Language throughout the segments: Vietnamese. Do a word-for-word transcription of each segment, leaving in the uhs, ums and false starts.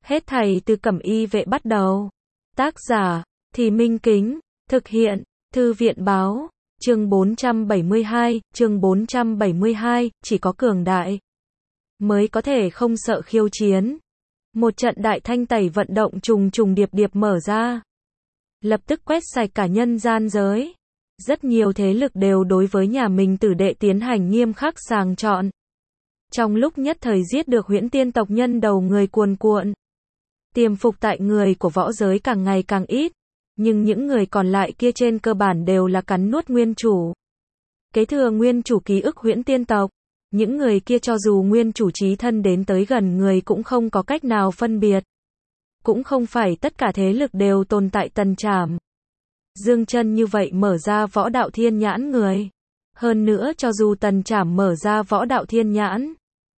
Hết thảy từ Cẩm Y Vệ bắt đầu. Tác giả, Thì Minh Kính, thực hiện, Thư viện báo, chương bốn trăm bảy mươi hai, chương bốn trăm bảy mươi hai, chỉ có cường đại mới có thể không sợ khiêu chiến. Một trận đại thanh tẩy vận động trùng trùng điệp điệp mở ra. Lập tức quét sạch cả nhân gian giới. Rất nhiều thế lực đều đối với nhà mình tử đệ tiến hành nghiêm khắc sàng chọn. Trong lúc nhất thời giết được Huyễn Tiên tộc nhân đầu người cuồn cuộn. Tiềm phục tại người của võ giới càng ngày càng ít, nhưng những người còn lại kia trên cơ bản đều là cắn nuốt nguyên chủ. Kế thừa nguyên chủ ký ức Huyễn Tiên tộc, những người kia cho dù nguyên chủ chí thân đến tới gần người cũng không có cách nào phân biệt. Cũng không phải tất cả thế lực đều tồn tại Tần Trảm. Dương Chân như vậy mở ra võ đạo thiên nhãn người. Hơn nữa cho dù Tần Trảm mở ra võ đạo thiên nhãn,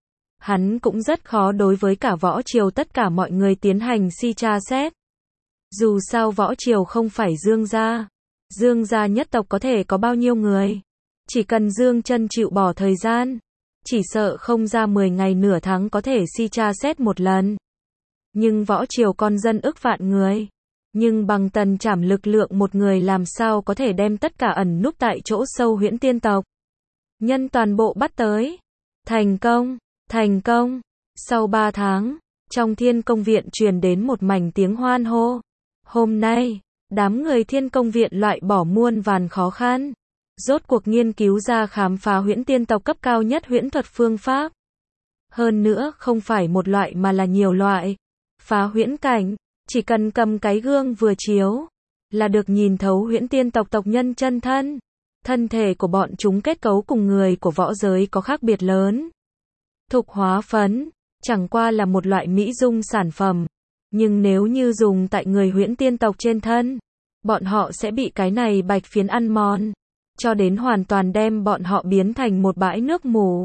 hắn cũng rất khó đối với cả võ triều tất cả mọi người tiến hành si tra xét. Dù sao võ triều không phải Dương gia. Dương gia nhất tộc có thể có bao nhiêu người. Chỉ cần Dương Chân chịu bỏ thời gian, chỉ sợ không ra mười ngày nửa tháng có thể si tra xét một lần. Nhưng võ triều con dân ức vạn người. Nhưng bằng Tần Trảm lực lượng một người làm sao có thể đem tất cả ẩn núp tại chỗ sâu Huyễn Tiên tộc nhân toàn bộ bắt tới. Thành công, thành công. Sau ba tháng, trong Thiên Công Viện truyền đến một mảnh tiếng hoan hô. Hôm nay, đám người Thiên Công Viện loại bỏ muôn vàn khó khăn, rốt cuộc nghiên cứu ra khám phá Huyễn Tiên tộc cấp cao nhất huyễn thuật phương pháp. Hơn nữa không phải một loại mà là nhiều loại. Phá huyễn cảnh, chỉ cần cầm cái gương vừa chiếu, là được nhìn thấu Huyễn Tiên tộc tộc nhân chân thân. Thân thể của bọn chúng kết cấu cùng người của võ giới có khác biệt lớn. Thục hóa phấn, chẳng qua là một loại mỹ dung sản phẩm. Nhưng nếu như dùng tại người Huyễn Tiên tộc trên thân, bọn họ sẽ bị cái này bạch phiến ăn mòn, cho đến hoàn toàn đem bọn họ biến thành một bãi nước mù.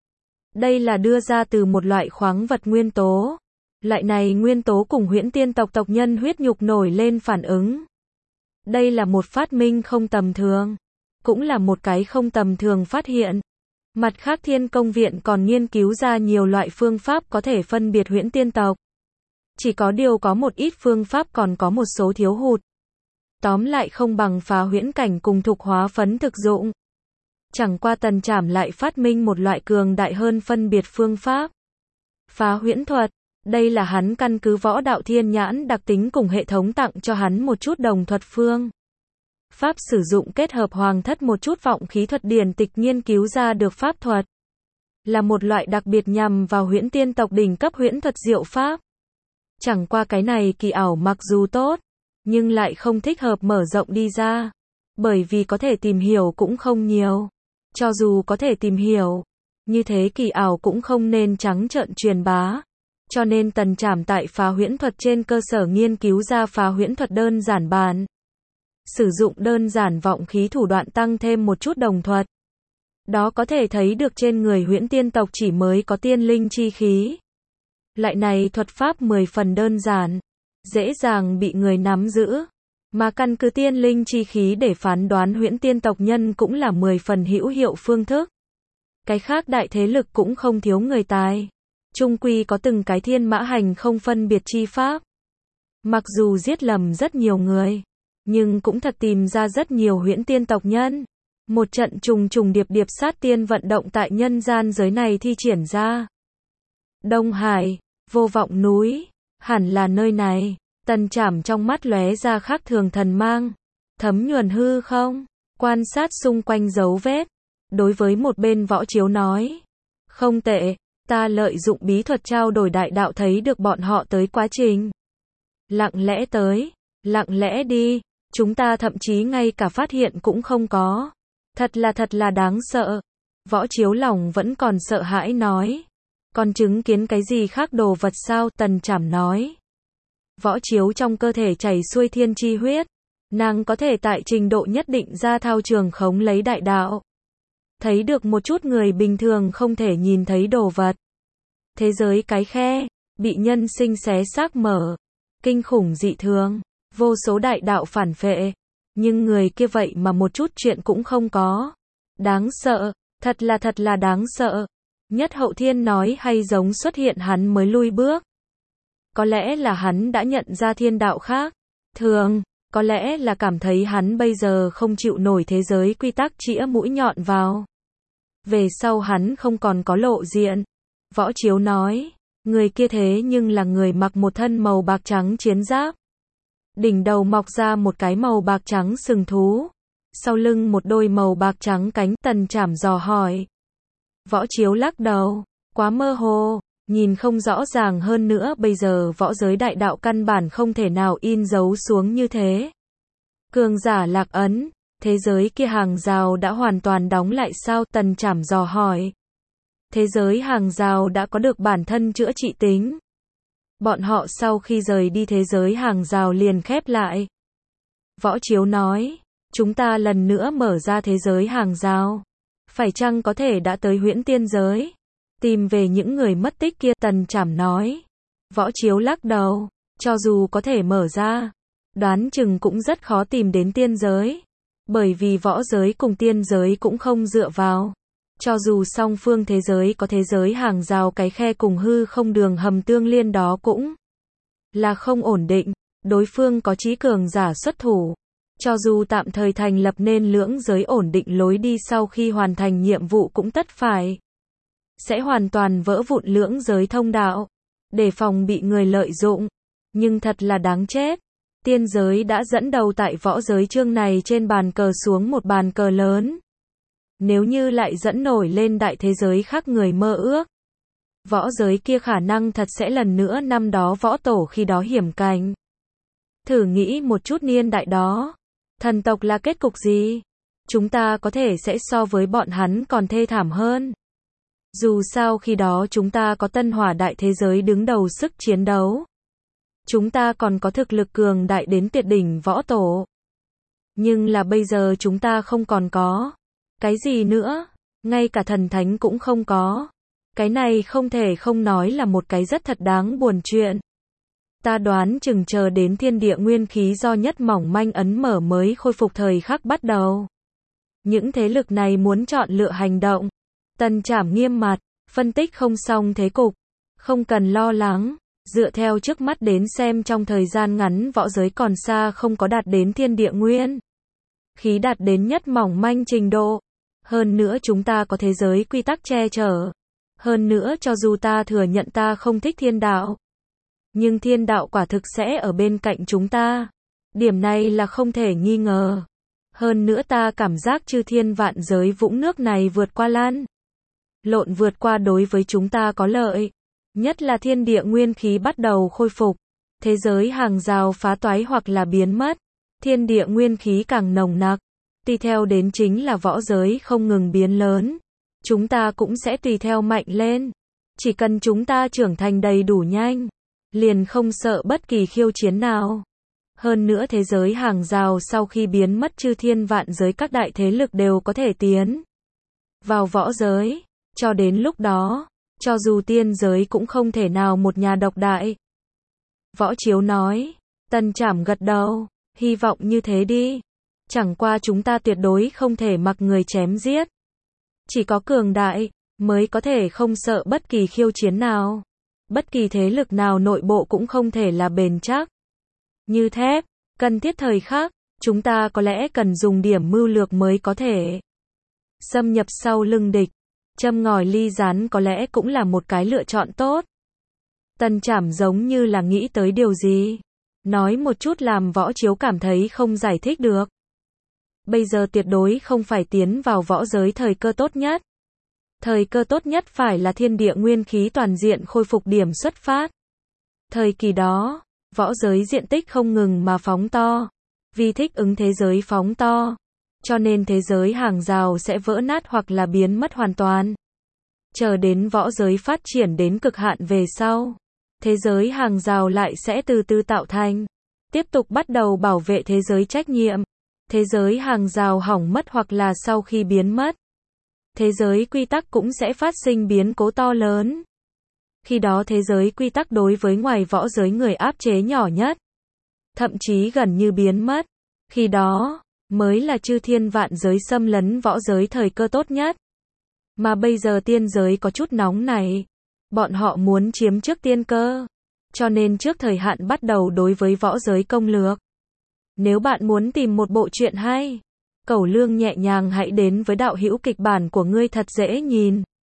Đây là đưa ra từ một loại khoáng vật nguyên tố. Loại này nguyên tố cùng Huyễn Tiên tộc tộc nhân huyết nhục nổi lên phản ứng. Đây là một phát minh không tầm thường, cũng là một cái không tầm thường phát hiện. Mặt khác Thiên Công Viện còn nghiên cứu ra nhiều loại phương pháp có thể phân biệt Huyễn Tiên tộc. Chỉ có điều có một ít phương pháp còn có một số thiếu hụt. Tóm lại không bằng phá huyễn cảnh cùng thục hóa phấn thực dụng. Chẳng qua Tần Trảm lại phát minh một loại cường đại hơn phân biệt phương pháp. Phá huyễn thuật, đây là hắn căn cứ võ đạo thiên nhãn đặc tính cùng hệ thống tặng cho hắn một chút đồng thuật phương pháp sử dụng kết hợp hoàng thất một chút vọng khí thuật điển tịch nghiên cứu ra được pháp thuật. Là một loại đặc biệt nhằm vào Huyễn Tiên tộc đỉnh cấp huyễn thuật diệu pháp. Chẳng qua cái này kỳ ảo mặc dù tốt, nhưng lại không thích hợp mở rộng đi ra. Bởi vì có thể tìm hiểu cũng không nhiều. Cho dù có thể tìm hiểu, như thế kỳ ảo cũng không nên trắng trợn truyền bá. Cho nên Tần Trảm tại phá huyễn thuật trên cơ sở nghiên cứu ra phá huyễn thuật đơn giản bản. Sử dụng đơn giản vọng khí thủ đoạn tăng thêm một chút đồng thuật. Đó có thể thấy được trên người Huyễn Tiên tộc chỉ mới có tiên linh chi khí. Loại này thuật pháp mười phần đơn giản, dễ dàng bị người nắm giữ. Mà căn cứ tiên linh chi khí để phán đoán Huyễn Tiên tộc nhân cũng là mười phần hữu hiệu phương thức. Cái khác đại thế lực cũng không thiếu người tài. Chung quy có từng cái thiên mã hành không phân biệt chi pháp. Mặc dù giết lầm rất nhiều người, nhưng cũng thật tìm ra rất nhiều Huyễn Tiên tộc nhân. Một trận trùng trùng điệp điệp sát tiên vận động tại nhân gian giới này thi triển ra. Đông Hải, vô vọng núi, hẳn là nơi này. Tần Trảm trong mắt lóe ra khác thường thần mang, thấm nhuần hư không, quan sát xung quanh dấu vết. Đối với một bên võ chiếu nói, không tệ, ta lợi dụng bí thuật trao đổi đại đạo thấy được bọn họ tới quá trình. Lặng lẽ tới, lặng lẽ đi, chúng ta thậm chí ngay cả phát hiện cũng không có. Thật là thật là đáng sợ. Võ chiếu lòng vẫn còn sợ hãi nói. Còn chứng kiến cái gì khác đồ vật sao? Tần Trảm nói. Võ chiếu trong cơ thể chảy xuôi thiên chi huyết. Nàng có thể tại trình độ nhất định ra thao trường khống lấy đại đạo. Thấy được một chút người bình thường không thể nhìn thấy đồ vật. Thế giới cái khe, bị nhân sinh xé xác mở. Kinh khủng dị thường, vô số đại đạo phản phệ. Nhưng người kia vậy mà một chút chuyện cũng không có. Đáng sợ, thật là thật là đáng sợ. Nhất Hậu Thiên nói hay giống xuất hiện hắn mới lui bước. Có lẽ là hắn đã nhận ra thiên đạo khác thường, có lẽ là cảm thấy hắn bây giờ không chịu nổi thế giới quy tắc chĩa mũi nhọn vào. Về sau hắn không còn có lộ diện. Võ Chiếu nói, người kia thế nhưng là người mặc một thân màu bạc trắng chiến giáp. Đỉnh đầu mọc ra một cái màu bạc trắng sừng thú. Sau lưng một đôi màu bạc trắng cánh. Tần Trảm dò hỏi. Võ Chiếu lắc đầu, quá mơ hồ, nhìn không rõ ràng, hơn nữa bây giờ võ giới đại đạo căn bản không thể nào in dấu xuống như thế. Cường giả lạc ấn, thế giới kia hàng rào đã hoàn toàn đóng lại sao? Tần Trảm dò hỏi. Thế giới hàng rào đã có được bản thân chữa trị tính. Bọn họ sau khi rời đi thế giới hàng rào liền khép lại. Võ Chiếu nói, chúng ta lần nữa mở ra thế giới hàng rào. Phải chăng có thể đã tới huyễn tiên giới? Tìm về những người mất tích kia? Tần Trảm nói. Võ Chiếu lắc đầu, cho dù có thể mở ra, đoán chừng cũng rất khó tìm đến tiên giới. Bởi vì võ giới cùng tiên giới cũng không dựa vào. Cho dù song phương thế giới có thế giới hàng rào, cái khe cùng hư không đường hầm tương liên đó cũng là không ổn định. Đối phương có chí cường giả xuất thủ. Cho dù tạm thời thành lập nên lưỡng giới ổn định lối đi, sau khi hoàn thành nhiệm vụ cũng tất phải sẽ hoàn toàn vỡ vụn lưỡng giới thông đạo, để phòng bị người lợi dụng. Nhưng thật là đáng chết. Tiên giới đã dẫn đầu tại võ giới, chương này trên bàn cờ xuống một bàn cờ lớn. Nếu như lại dẫn nổi lên đại thế giới khác người mơ ước, võ giới kia khả năng thật sẽ lần nữa năm đó võ tổ khi đó hiểm cảnh. Thử nghĩ một chút, niên đại đó, thần tộc là kết cục gì? Chúng ta có thể sẽ so với bọn hắn còn thê thảm hơn. Dù sao khi đó chúng ta có tân hỏa đại thế giới đứng đầu sức chiến đấu. Chúng ta còn có thực lực cường đại đến tuyệt đỉnh võ tổ. Nhưng là bây giờ chúng ta không còn có. Cái gì nữa? Ngay cả thần thánh cũng không có. Cái này không thể không nói là một cái rất thật đáng buồn chuyện. Ta đoán chừng chờ đến thiên địa nguyên khí do nhất mỏng manh ấn mở mới khôi phục thời khắc bắt đầu. Những thế lực này muốn chọn lựa hành động. Tần Trảm nghiêm mặt, phân tích không xong thế cục. Không cần lo lắng. Dựa theo trước mắt đến xem, trong thời gian ngắn võ giới còn xa không có đạt đến thiên địa nguyên khí đạt đến nhất mỏng manh trình độ. Hơn nữa chúng ta có thế giới quy tắc che chở. Hơn nữa cho dù ta thừa nhận ta không thích thiên đạo, nhưng thiên đạo quả thực sẽ ở bên cạnh chúng ta. Điểm này là không thể nghi ngờ. Hơn nữa ta cảm giác chư thiên vạn giới vũng nước này vượt qua lan lộn vượt qua đối với chúng ta có lợi. Nhất là thiên địa nguyên khí bắt đầu khôi phục. Thế giới hàng rào phá toái hoặc là biến mất. Thiên địa nguyên khí càng nồng nặc. Tùy theo đến chính là võ giới không ngừng biến lớn. Chúng ta cũng sẽ tùy theo mạnh lên. Chỉ cần chúng ta trưởng thành đầy đủ nhanh, liền không sợ bất kỳ khiêu chiến nào. Hơn nữa thế giới hàng rào sau khi biến mất, chư thiên vạn giới các đại thế lực đều có thể tiến vào võ giới. Cho đến lúc đó, cho dù tiên giới cũng không thể nào một nhà độc đại. Võ Chiếu nói. Tần Trảm gật đầu, hy vọng như thế đi. Chẳng qua chúng ta tuyệt đối không thể mặc người chém giết. Chỉ có cường đại mới có thể không sợ bất kỳ khiêu chiến nào. Bất kỳ thế lực nào nội bộ cũng không thể là bền chắc như thép. Cần thiết thời khắc, chúng ta có lẽ cần dùng điểm mưu lược mới có thể xâm nhập sau lưng địch. Châm ngòi ly rán có lẽ cũng là một cái lựa chọn tốt. Tần Trảm giống như là nghĩ tới điều gì. Nói một chút làm Võ Chiếu cảm thấy không giải thích được. Bây giờ tuyệt đối không phải tiến vào võ giới thời cơ tốt nhất. Thời cơ tốt nhất phải là thiên địa nguyên khí toàn diện khôi phục điểm xuất phát. Thời kỳ đó, võ giới diện tích không ngừng mà phóng to. Vì thích ứng thế giới phóng to, cho nên thế giới hàng rào sẽ vỡ nát hoặc là biến mất hoàn toàn. Chờ đến võ giới phát triển đến cực hạn về sau, thế giới hàng rào lại sẽ từ từ tạo thành. Tiếp tục bắt đầu bảo vệ thế giới trách nhiệm. Thế giới hàng rào hỏng mất hoặc là sau khi biến mất, thế giới quy tắc cũng sẽ phát sinh biến cố to lớn. Khi đó thế giới quy tắc đối với ngoài võ giới người áp chế nhỏ nhất, thậm chí gần như biến mất. Khi đó, mới là chư thiên vạn giới xâm lấn võ giới thời cơ tốt nhất. Mà bây giờ tiên giới có chút nóng này. Bọn họ muốn chiếm trước tiên cơ. cho nên trước thời hạn bắt đầu đối với võ giới công lược. Nếu bạn muốn tìm một bộ truyện hay, Cẩu Lương nhẹ nhàng hãy đến với đạo hữu kịch bản của ngươi thật dễ nhìn.